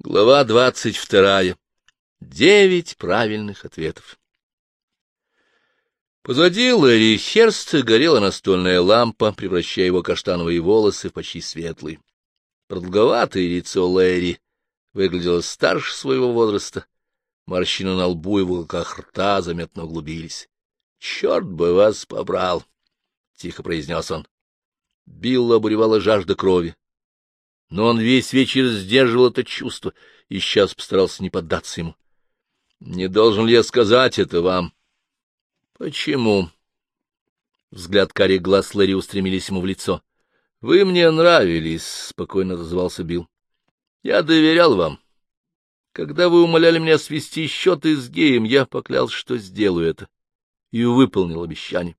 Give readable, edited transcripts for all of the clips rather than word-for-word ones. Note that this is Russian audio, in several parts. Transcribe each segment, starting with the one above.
Глава 22. 9 правильных ответов. Позади Лэри Херста горела настольная лампа, превращая его каштановые волосы в почти светлые. Продолговатое лицо Лэри выглядело старше своего возраста. Морщины на лбу и в уголках рта заметно углубились. — Черт бы вас побрал! — тихо произнес он. Билла обуревала жажда крови. Но он весь вечер сдерживал это чувство и сейчас постарался не поддаться ему. — Не должен ли я сказать это вам? — Почему? Взгляд карих глаз Лэри устремились ему в лицо. — Вы мне нравились, — спокойно отозвался Билл. — Я доверял вам. Когда вы умоляли меня свести счеты с геем, я поклялся, что сделаю это, и выполнил обещание.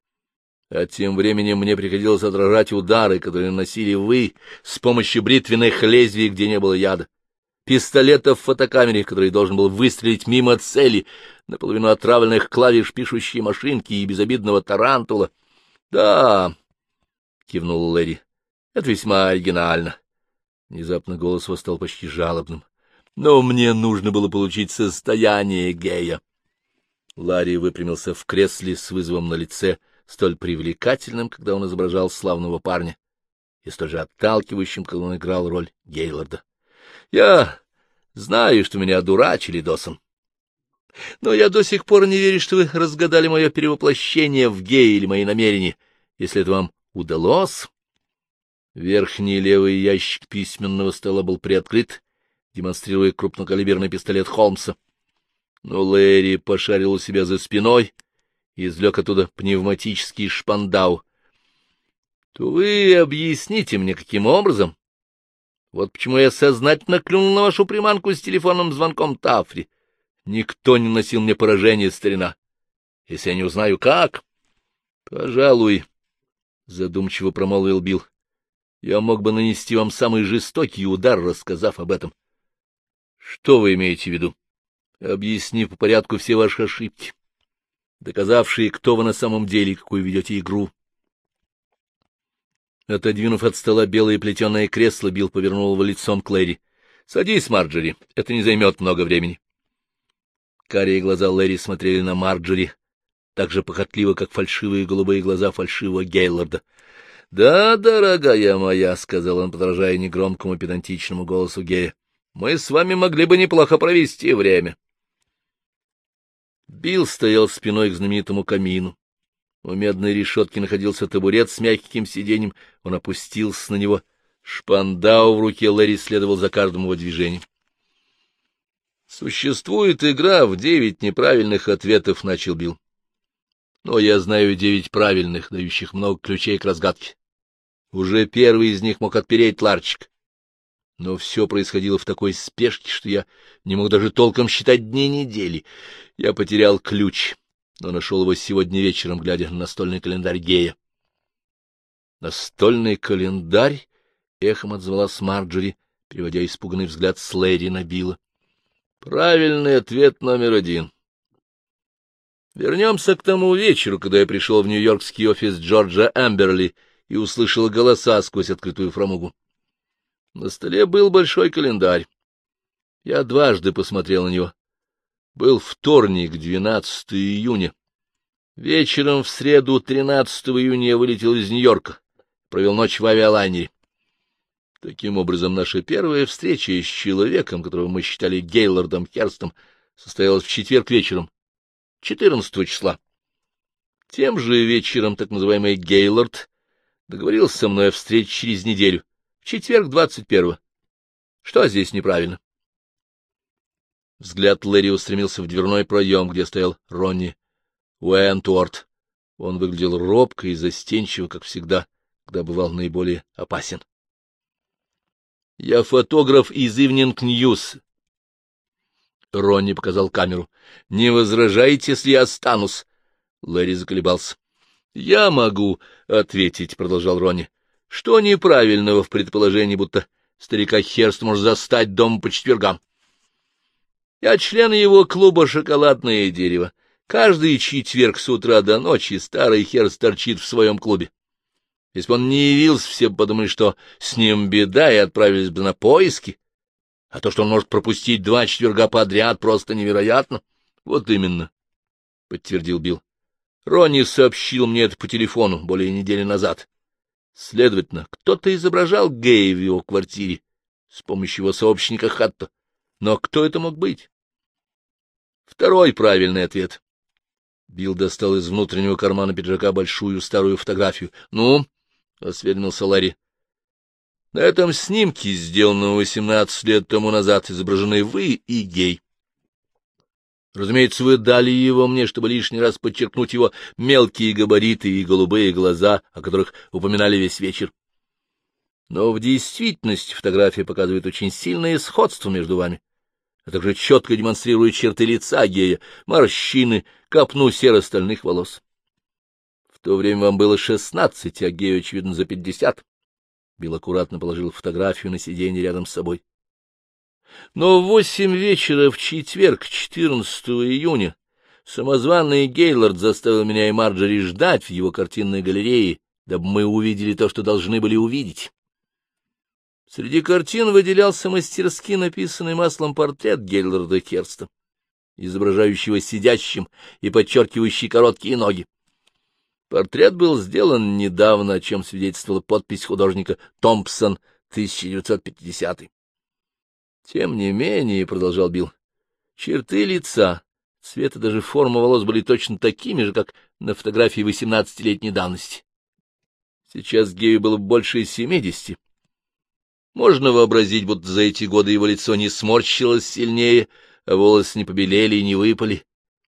А тем временем мне приходилось отражать удары, которые наносили вы с помощью бритвенных лезвий, где не было яда, пистолетов в фотокамере, который должен был выстрелить мимо цели, наполовину отравленных клавиш пишущей машинки и безобидного тарантула. — Да, — кивнул Лэри, — это весьма оригинально. Внезапно голос его стал почти жалобным. — Но мне нужно было получить состояние гея. Ларри выпрямился в кресле с вызовом на лице, столь привлекательным, когда он изображал славного парня, и столь же отталкивающим, когда он играл роль Гейлорда. — Я знаю, что меня одурачили, Досон, но я до сих пор не верю, что вы разгадали мое перевоплощение в гея или мои намерения. Если это вам удалось... Верхний левый ящик письменного стола был приоткрыт, демонстрируя крупнокалиберный пистолет Холмса. Но Лэри пошарил у себя за спиной и извлек оттуда пневматический шпандау. — То вы объясните мне, каким образом? Вот почему я сознательно клюнул на вашу приманку с телефонным звонком Тафри. Никто не носил мне поражение, старина. Если я не узнаю, как... — Пожалуй, — задумчиво промолвил Билл, — я мог бы нанести вам самый жестокий удар, рассказав об этом. — Что вы имеете в виду? Объяснив по порядку все ваши ошибки, доказавшие, кто вы на самом деле и какую ведете игру. Отодвинув от стола белое плетеное кресло, Билл повернул его лицом к Лэри. — Садись, Марджори, это не займет много времени. Карие глаза Лэри смотрели на Марджори так же похотливо, как фальшивые голубые глаза фальшивого Гейлорда. — Да, дорогая моя, — сказал он, подражая негромкому педантичному голосу гея, — мы с вами могли бы неплохо провести время. Билл стоял спиной к знаменитому камину. У медной решетки находился табурет с мягким сиденьем. Он опустился на него. Шпандау в руке Лэри следовал за каждым его движением. — Существует игра в 9 неправильных ответов, — начал Билл. — Но я знаю 9 правильных, дающих много ключей к разгадке. Уже первый из них мог отпереть ларчик. Но все происходило в такой спешке, что я не мог даже толком считать дни недели. Я потерял ключ, но нашел его сегодня вечером, глядя на настольный календарь гея. «Настольный календарь?» — эхом отзвалась Марджори, переводя испуганный взгляд с Лэри на Билла. «Правильный ответ номер 1. Вернемся к тому вечеру, когда я пришел в нью-йоркский офис Джорджа Эмберли и услышал голоса сквозь открытую фрамугу. На столе был большой календарь. Я дважды посмотрел на него. Был вторник, 12 июня. Вечером в среду, 13 июня, я вылетел из Нью-Йорка, провел ночь в авиалайнере. Таким образом, наша первая встреча с человеком, которого мы считали Гейлордом Херстом, состоялась в четверг вечером, 14 числа. Тем же вечером так называемый Гейлорд договорился со мной о встрече через неделю, в четверг 21-го. Что здесь неправильно? Взгляд Лэри устремился в дверной проем, где стоял Ронни Уэнтуорт. Он выглядел робко и застенчиво, как всегда, когда бывал наиболее опасен. — Я фотограф из Evening News. Ронни показал камеру. — Не возражаете, если я останусь? Лэри заколебался. — Я могу ответить, — продолжал Ронни. — Что неправильного в предположении, будто старика Херст может застать дома по четвергам? Я член его клуба «Шоколадное дерево». Каждый четверг с утра до ночи старый Херст торчит в своем клубе. Если бы он не явился, все бы подумали, что с ним беда, и отправились бы на поиски. А то, что он может пропустить 2 четверга подряд, просто невероятно. — Вот именно, — подтвердил Билл. — Ронни сообщил мне это по телефону более недели назад. Следовательно, кто-то изображал гея в его квартире с помощью его сообщника Хатта. Но кто это мог быть? Второй правильный ответ. Билл достал из внутреннего кармана пиджака большую старую фотографию. — Ну? — осведомился Ларри. — На этом снимке, сделанном 18 лет тому назад, изображены вы и гей. Разумеется, вы дали его мне, чтобы лишний раз подчеркнуть его мелкие габариты и голубые глаза, о которых упоминали весь вечер. Но в действительности фотография показывает очень сильное сходство между вами, а также четко демонстрирует черты лица гея, морщины, копну серо-стальных волос. В то время вам было 16, а гею, очевидно, за 50. Билл аккуратно положил фотографию на сиденье рядом с собой. Но в 8 вечера в четверг, 14 июня, самозваный Гейлорд заставил меня и Марджори ждать в его картинной галерее, дабы мы увидели то, что должны были увидеть. Среди картин выделялся мастерски написанный маслом портрет Гейлорда Керста, изображающего сидящим и подчеркивающий короткие ноги. Портрет был сделан недавно, о чем свидетельствовала подпись художника Томпсон, 1950. Тем не менее, — продолжал Билл, — черты лица, цвет и даже форма волос были точно такими же, как на фотографии 18-летней давности. Сейчас гею было больше 70. Можно вообразить, будто за эти годы его лицо не сморщилось сильнее, а волосы не побелели и не выпали.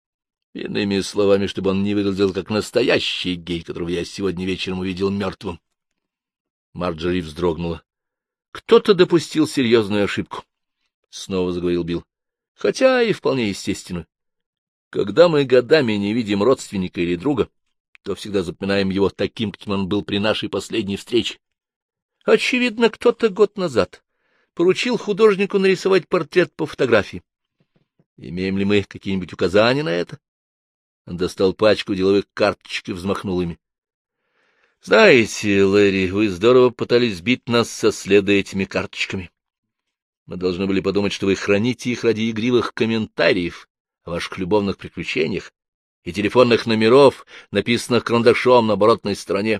Иными словами, чтобы он не выглядел как настоящий гей, которого я сегодня вечером увидел мертвым. Марджори вздрогнула. — Кто-то допустил серьезную ошибку. — снова заговорил Билл, — хотя и вполне естественно. Когда мы годами не видим родственника или друга, то всегда запоминаем его таким, каким он был при нашей последней встрече. Очевидно, кто-то год назад поручил художнику нарисовать портрет по фотографии. Имеем ли мы какие-нибудь указания на это? Он достал пачку деловых карточек и взмахнул ими. — Знаете, Лэри, вы здорово пытались сбить нас со следа этими карточками. Мы должны были подумать, что вы храните их ради игривых комментариев о ваших любовных приключениях и телефонных номеров, написанных карандашом на оборотной стороне.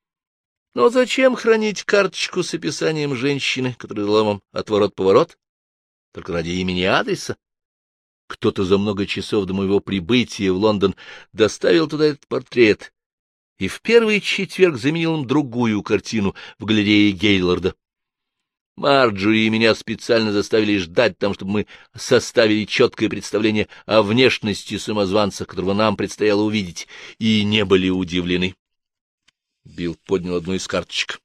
Но зачем хранить карточку с описанием женщины, которая дала вам отворот-поворот? Только ради имени и адреса? Кто-то за много часов до моего прибытия в Лондон доставил туда этот портрет и в первый четверг заменил им другую картину в галерее Гейлорда. Марджори и меня специально заставили ждать там, чтобы мы составили четкое представление о внешности самозванца, которого нам предстояло увидеть, и не были удивлены. Билл поднял одну из карточек.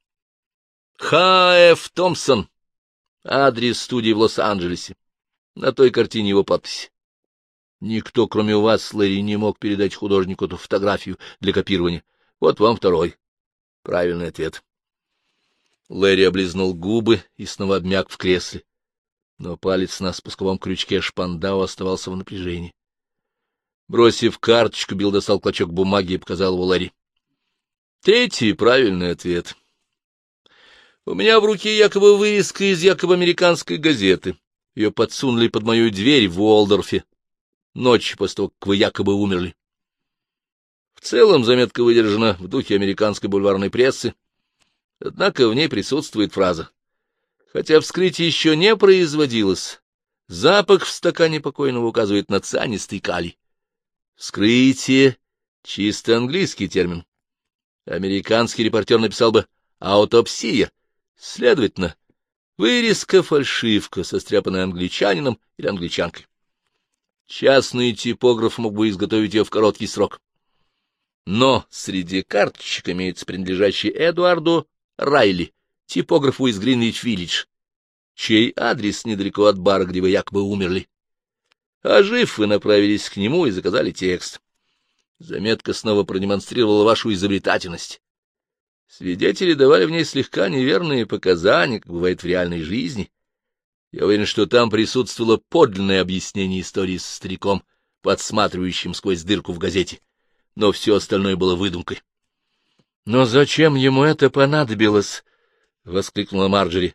Х.Ф. Томпсон. Адрес студии в Лос-Анджелесе. На той картине его подпись. Никто, кроме вас, Лэри, не мог передать художнику эту фотографию для копирования. Вот вам второй. Правильный ответ. Лэри облизнул губы и снова обмяк в кресле. Но палец на спусковом крючке шпандау оставался в напряжении. Бросив карточку, Билл достал клочок бумаги и показал его Лэри. Третий правильный ответ. У меня в руке якобы вырезка из якобы американской газеты. Ее подсунули под мою дверь в Уолдорфе ночью после того, как вы якобы умерли. В целом заметка выдержана в духе американской бульварной прессы, однако в ней присутствует фраза: хотя вскрытие еще не производилось, запах в стакане покойного указывает на цианистый калий. Вскрытие — чисто английский термин. Американский репортер написал бы «аутопсия». Следовательно, вырезка-фальшивка, состряпанная англичанином или англичанкой. Частный типограф мог бы изготовить ее в короткий срок. Но среди карточек имеется принадлежащий Эдуарду Райли, типографу из Гринвич-Виллидж, чей адрес недалеко от бара, где вы якобы умерли. А жив вы направились к нему и заказали текст. Заметка снова продемонстрировала вашу изобретательность. Свидетели давали в ней слегка неверные показания, как бывает в реальной жизни. Я уверен, что там присутствовало подлинное объяснение истории с стариком, подсматривающим сквозь дырку в газете, но все остальное было выдумкой. — Но зачем ему это понадобилось? — воскликнула Марджори.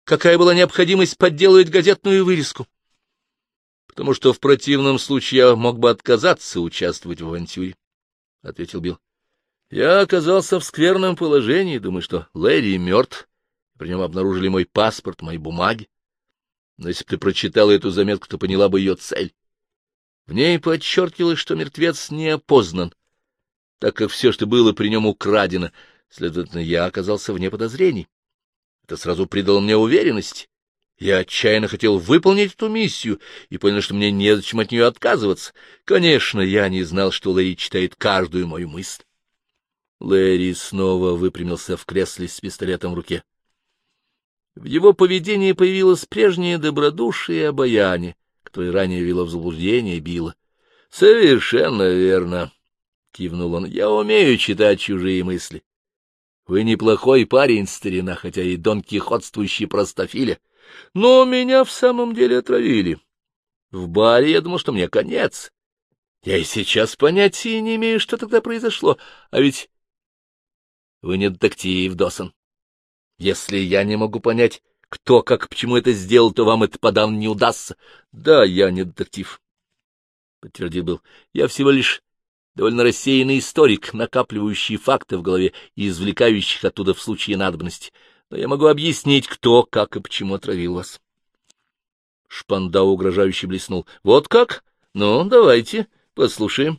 какая была необходимость подделывать газетную вырезку? — Потому что в противном случае я мог бы отказаться участвовать в авантюре, — ответил Билл. — Я оказался в скверном положении, думаю, что Лэри мертв, при нем обнаружили мой паспорт, мои бумаги. Но если бы ты прочитала эту заметку, то поняла бы ее цель. В ней подчеркивалось, что мертвец не опознан, так как все, что было при нем, украдено. Следовательно, я оказался вне подозрений. Это сразу придало мне уверенность. Я отчаянно хотел выполнить эту миссию и понял, что мне незачем от нее отказываться. Конечно, я не знал, что Лэри читает каждую мою мысль. Лэри снова выпрямился в кресле с пистолетом в руке. В его поведении появилось прежнее добродушие и обаяние, которое ранее вело в заблуждение Билла. — Совершенно верно, — кивнул он. — Я умею читать чужие мысли. Вы неплохой парень, старина, хотя и донкихотствующий простофиля. Но меня в самом деле отравили. В баре я думал, что мне конец. Я и сейчас понятия не имею, что тогда произошло. А ведь вы не детектив, Досон. Если я не могу понять, кто, как, почему это сделал, то вам это подавно не удастся. Да, я не детектив, — подтвердил Билл. Я всего лишь довольно рассеянный историк, накапливающий факты в голове и извлекающих оттуда в случае надобности. Но я могу объяснить, кто, как и почему отравил вас. Шпандау угрожающе блеснул. — Вот как? Ну, давайте, послушаем.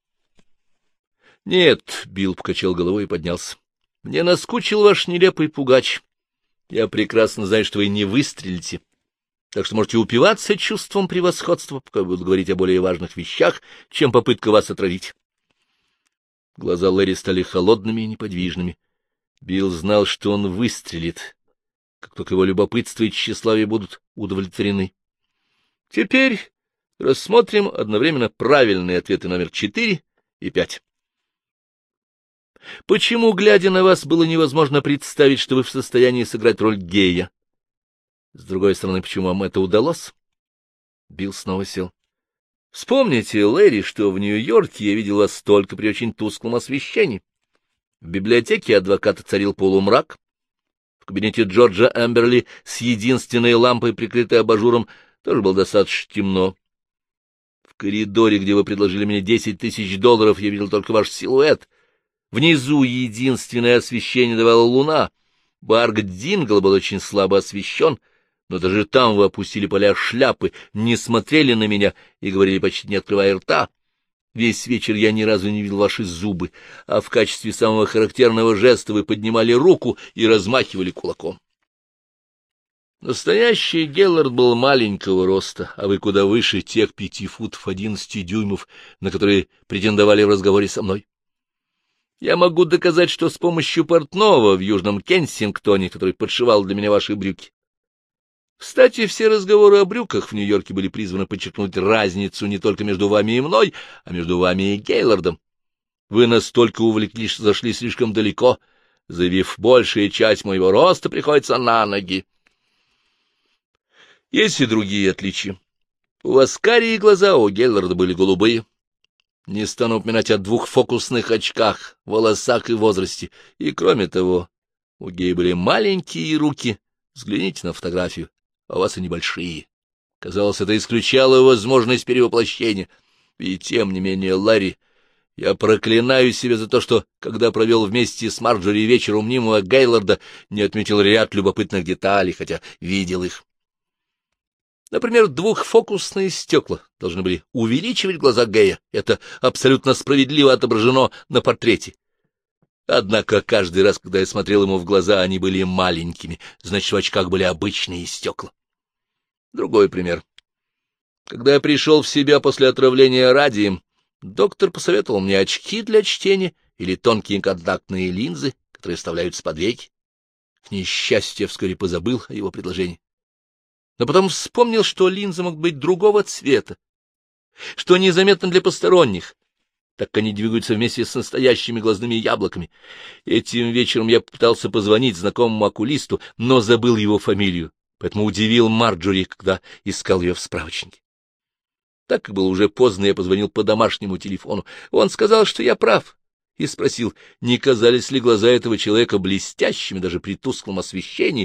— Нет, — Билл покачал головой и поднялся. — Мне наскучил ваш нелепый пугач. Я прекрасно знаю, что вы не выстрелите, так что можете упиваться чувством превосходства, пока буду говорить о более важных вещах, чем попытка вас отравить. Глаза Лэри стали холодными и неподвижными. Билл знал, что он выстрелит, как только его любопытство и тщеславие будут удовлетворены. Теперь рассмотрим одновременно правильные ответы номер 4 и 5. Почему, глядя на вас, было невозможно представить, что вы в состоянии сыграть роль гея? С другой стороны, почему вам это удалось? Билл снова сел. Вспомните, Лэри, что в Нью-Йорке я видел вас только при очень тусклом освещении. В библиотеке адвоката царил полумрак. В кабинете Джорджа Эмберли с единственной лампой, прикрытой абажуром, тоже было достаточно темно. В коридоре, где вы предложили мне $10 000, я видел только ваш силуэт. Внизу единственное освещение давала луна. Барк Дингл был очень слабо освещен, но даже там вы опустили поля шляпы, не смотрели на меня и говорили, почти не открывая рта. Весь вечер я ни разу не видел ваши зубы, а в качестве самого характерного жеста вы поднимали руку и размахивали кулаком. Настоящий Геллард был маленького роста, а вы куда выше тех 5 футов 11 дюймов, на которые претендовали в разговоре со мной. Я могу доказать, что с помощью портного в Южном Кенсингтоне, который подшивал для меня ваши брюки. Кстати, все разговоры о брюках в Нью-Йорке были призваны подчеркнуть разницу не только между вами и мной, а между вами и Гейлордом. Вы настолько увлеклись, что зашли слишком далеко, заявив, большая часть моего роста приходится на ноги. Есть и другие отличия. У вас карие глаза, у Гейлорда были голубые. Не стану упоминать о 2 фокусных очках, волосах и возрасте. И, кроме того, у Гея были маленькие руки. Взгляните на фотографию, а у вас они большие. Казалось, это исключало возможность перевоплощения. И тем не менее, Ларри, я проклинаю себя за то, что, когда провел вместе с Марджори вечер у мнимого Гейлорда, не отметил ряд любопытных деталей, хотя видел их. Например, 2-фокусные стекла должны были увеличивать глаза Гея. Это абсолютно справедливо отображено на портрете. Однако каждый раз, когда я смотрел ему в глаза, они были маленькими, значит, в очках были обычные стекла. Другой пример. Когда я пришел в себя после отравления радием, доктор посоветовал мне очки для чтения или тонкие контактные линзы, которые вставляются под веки. К несчастью, я вскоре позабыл о его предложении. Но потом вспомнил, что линзы могут быть другого цвета, что незаметно для посторонних, так как они двигаются вместе с настоящими глазными яблоками. Этим вечером я попытался позвонить знакомому окулисту, но забыл его фамилию, поэтому удивил Марджори, когда искал ее в справочнике. Так как было уже поздно, я позвонил по домашнему телефону. Он сказал, что я прав, и спросил, не казались ли глаза этого человека блестящими даже при тусклом освещении.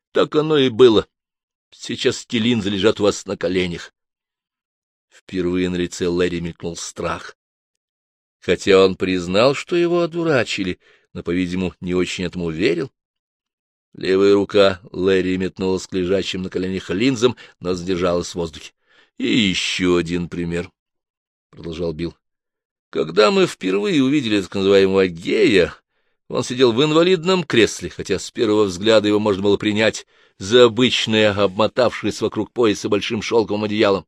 Так оно и было. Сейчас эти линзы лежат у вас на коленях. Впервые на лице Лэри мелькнул страх. Хотя он признал, что его одурачили, но, по-видимому, не очень этому верил. Левая рука Лэри метнулась к лежащим на коленях линзам, но задержалась в воздухе. — И еще один пример, — продолжал Билл. — Когда мы впервые увидели так называемого гея, он сидел в инвалидном кресле, хотя с первого взгляда его можно было принять за обычное, обмотавшееся вокруг пояса большим шелковым одеялом.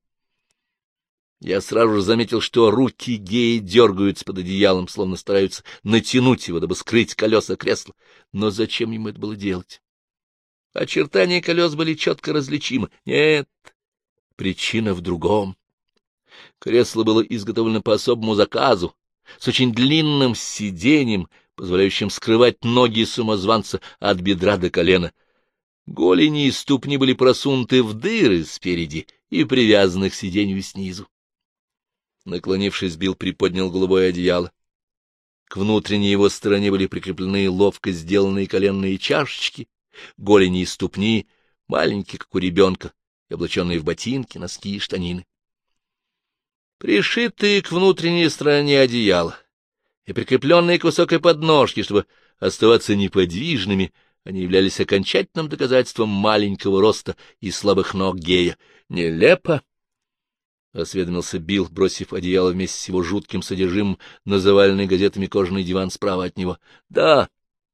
Я сразу же заметил, что руки гея дергаются под одеялом, словно стараются натянуть его, дабы скрыть колеса кресла. Но зачем ему это было делать? Очертания колес были четко различимы. Нет, причина в другом. Кресло было изготовлено по особому заказу, с очень длинным сиденьем, позволяющим скрывать ноги самозванца от бедра до колена. Голени и ступни были просунуты в дыры спереди и привязаны к сиденью снизу. Наклонившись, Билл приподнял голубое одеяло. К внутренней его стороне были прикреплены ловко сделанные коленные чашечки, голени и ступни, маленькие, как у ребенка, и облаченные в ботинки, носки и штанины. Пришитые к внутренней стороне одеяла и прикрепленные к высокой подножке, чтобы оставаться неподвижными, они являлись окончательным доказательством маленького роста и слабых ног гея. Нелепо! — осведомился Билл, бросив одеяло вместе с его жутким содержимым на заваленный газетами кожаный диван справа от него. — Да,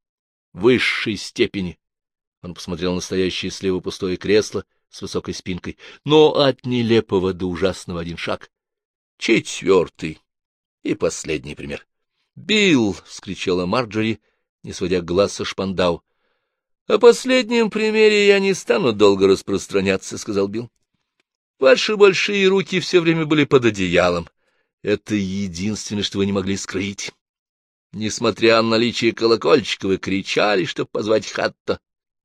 в высшей степени. Он посмотрел на стоящее слева пустое кресло с высокой спинкой. Но от нелепого до ужасного один шаг. Четвертый и последний пример. — Билл! — вскричала Марджори, не сводя глаз со Шпандау. — О последнем примере я не стану долго распространяться, — сказал Билл. Ваши большие руки все время были под одеялом. Это единственное, что вы не могли скрыть. Несмотря на наличие колокольчика, вы кричали, чтобы позвать Хатта.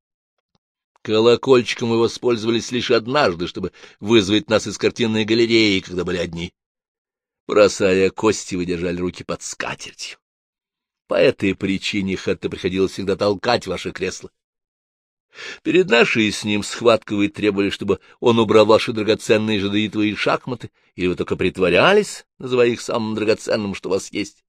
Колокольчиком вы воспользовались лишь однажды, чтобы вызвать нас из картинной галереи, когда были одни. Бросая кости, вы держали руки под скатертью. По этой причине Хатта приходилось всегда толкать ваше кресло. Перед нашей с ним схваткой вы требовали, чтобы он убрал ваши драгоценные жадеитовые шахматы, или вы только притворялись, называя их самым драгоценным, что у вас есть.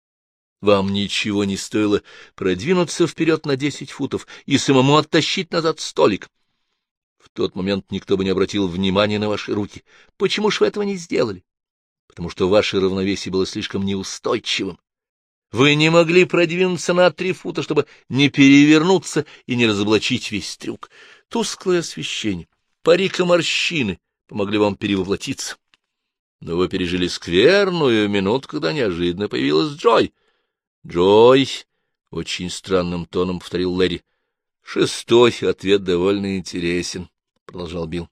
Вам ничего не стоило продвинуться вперед на 10 футов и самому оттащить назад столик. В тот момент никто бы не обратил внимания на ваши руки. Почему же вы этого не сделали? Потому что ваше равновесие было слишком неустойчивым. Вы не могли продвинуться на 3 фута, чтобы не перевернуться и не разоблачить весь трюк. Тусклое освещение, парик и морщины помогли вам перевоплотиться. Но вы пережили скверную минуту, когда неожиданно появилась Джой. — Джой! — очень странным тоном повторил Лэри. — Шестой ответ довольно интересен, — продолжал Билл.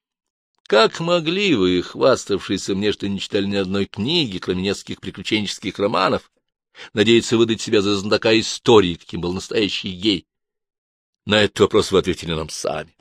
— Как могли вы, хваставшиеся мне, что не читали ни одной книги, кроме нескольких приключенческих романов, надеяться выдать себя за знатока истории, каким был настоящий гей? На этот вопрос вы ответили нам сами.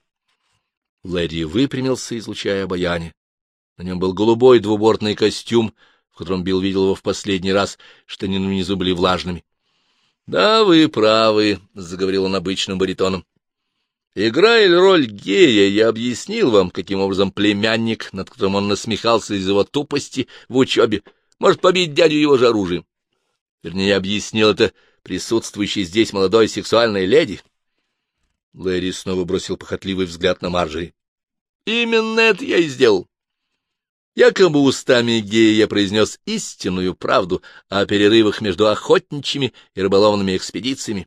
Лэри выпрямился, излучая обаяние. На нем был голубой двубортный костюм, в котором Билл видел его в последний раз, штанины внизу были влажными. — Да, вы правы, — заговорил он обычным баритоном. — Играя роль гея, я объяснил вам, каким образом племянник, над которым он насмехался из-за его тупости в учебе, может побить дядю его же оружием. Вернее, я объяснил это присутствующей здесь молодой сексуальной леди. Лэри снова бросил похотливый взгляд на Марджори. — Именно это я и сделал. Якобы устами гея я произнес истинную правду о перерывах между охотничьими и рыболовными экспедициями.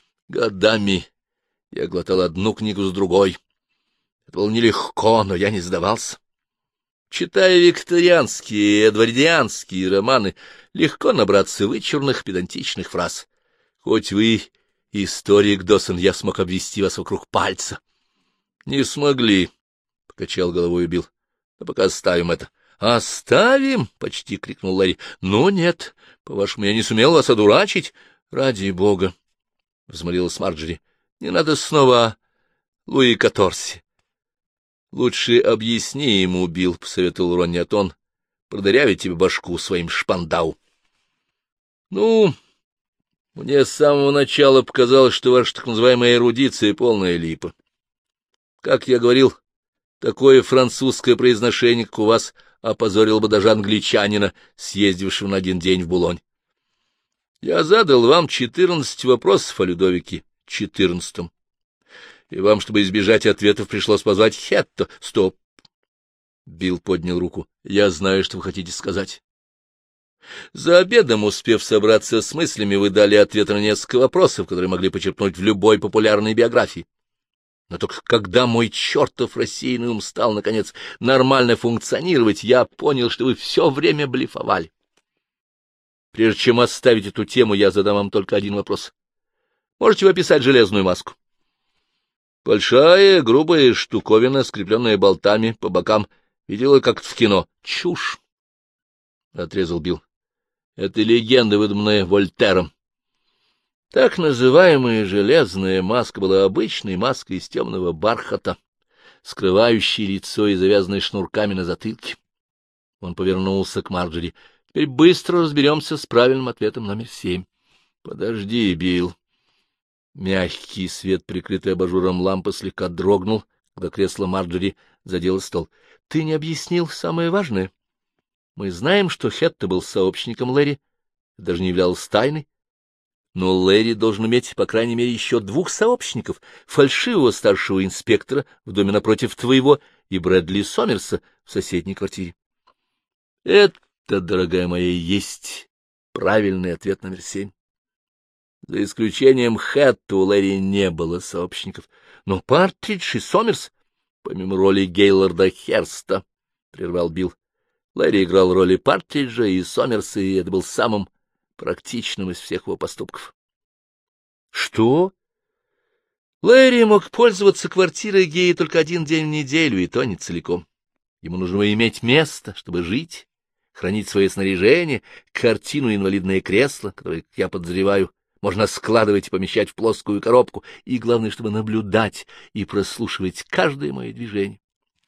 Годами я глотал одну книгу с другой. Это было нелегко, но я не сдавался. Читая викторианские и эдвардианские романы, легко набраться вычурных педантичных фраз. Хоть вы историк, Досон, я смог обвести вас вокруг пальца. — Не смогли, — покачал головой Билл. — Но пока оставим это. — Оставим? — почти крикнул Лэри. — Ну, нет, по-вашему, я не сумел вас одурачить? — Ради бога! — взмолилась Марджори. — Не надо снова о Луи Каторсе. — Лучше объясни ему, Билл, — посоветовал Ронни Атон, — продырявить тебе башку своим Шпандау. — Ну, мне с самого начала показалось, что ваша так называемая эрудиция — полная липа. Как я говорил, такое французское произношение, как у вас, опозорило бы даже англичанина, съездившего на один день в Булонь. Я задал вам 14 вопросов о Людовике XIV, и вам, чтобы избежать ответов, пришлось позвать Хетто. Стоп! Билл поднял руку. Я знаю, что вы хотите сказать. За обедом, успев собраться с мыслями, вы дали ответы на несколько вопросов, которые могли почерпнуть в любой популярной биографии. Но только когда мой чертов рассеянный ум стал, наконец, нормально функционировать, я понял, что вы все время блефовали. Прежде чем оставить эту тему, я задам вам только один вопрос. Можете вы описать железную маску? Большая, грубая штуковина, скрепленная болтами по бокам. Видела как-то в кино. Чушь! — отрезал Билл. Это легенда, выдуманная Вольтером. Так называемая железная маска была обычной маской из темного бархата, скрывающей лицо и завязанной шнурками на затылке. Он повернулся к Марджори. Теперь быстро разберемся с правильным ответом номер 7. Подожди, Билл. Мягкий свет, прикрытый абажуром лампы, слегка дрогнул, когда кресло Марджори задело стол. Ты не объяснил самое важное. Мы знаем, что Хетто был сообщником Лэри, даже не являлся тайной. Но Лэри должен иметь, по крайней мере, еще 2 сообщников, фальшивого старшего инспектора в доме напротив твоего и Брэдли Сомерса в соседней квартире. Это, дорогая моя, есть правильный ответ номер 7. За исключением Хетто у Лэри не было сообщников. Но Партридж и Сомерс, помимо роли Гейлорда Херста, — прервал Билл, Лэри играл роли Партриджа и Сомерса, и это был самым практичным из всех его поступков. Что? Лэри мог пользоваться квартирой Геи только 1 день в неделю, и то не целиком. Ему нужно было иметь место, чтобы жить, хранить свое снаряжение, картину и инвалидное кресло, которое, как я подозреваю, можно складывать и помещать в плоскую коробку, и, главное, чтобы наблюдать и прослушивать каждое мое движение.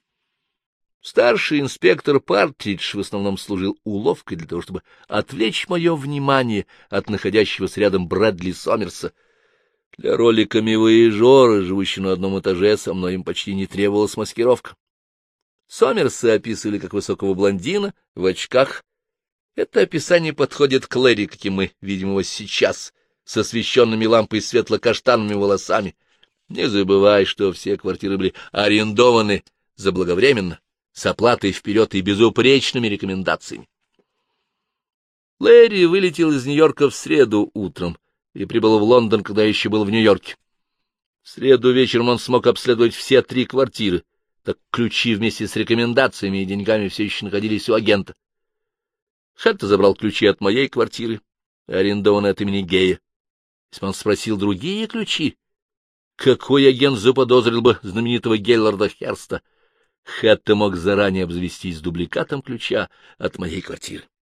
Старший инспектор Партридж в основном служил уловкой для того, чтобы отвлечь мое внимание от находящегося рядом Брэдли Сомерса. Для роли камевояжера, живущего на одном этаже, со мной им почти не требовалась маскировка. Сомерса описывали как высокого блондина в очках. Это описание подходит к Лэри, каким мы видим его сейчас, с освещенными лампой светло-каштанными волосами. Не забывай, что все квартиры были арендованы заблаговременно, с оплатой вперед и безупречными рекомендациями. Лэри вылетел из Нью-Йорка в среду утром и прибыл в Лондон, когда еще был в Нью-Йорке. В среду вечером он смог обследовать все 3 квартиры, так ключи вместе с рекомендациями и деньгами все еще находились у агента. Хетто забрал ключи от моей квартиры, арендованной от имени Гея. Если бы он спросил другие ключи, какой агент заподозрил бы знаменитого Гейлорда Херста? Хетто мог заранее обзавестись дубликатом ключа от моей квартиры.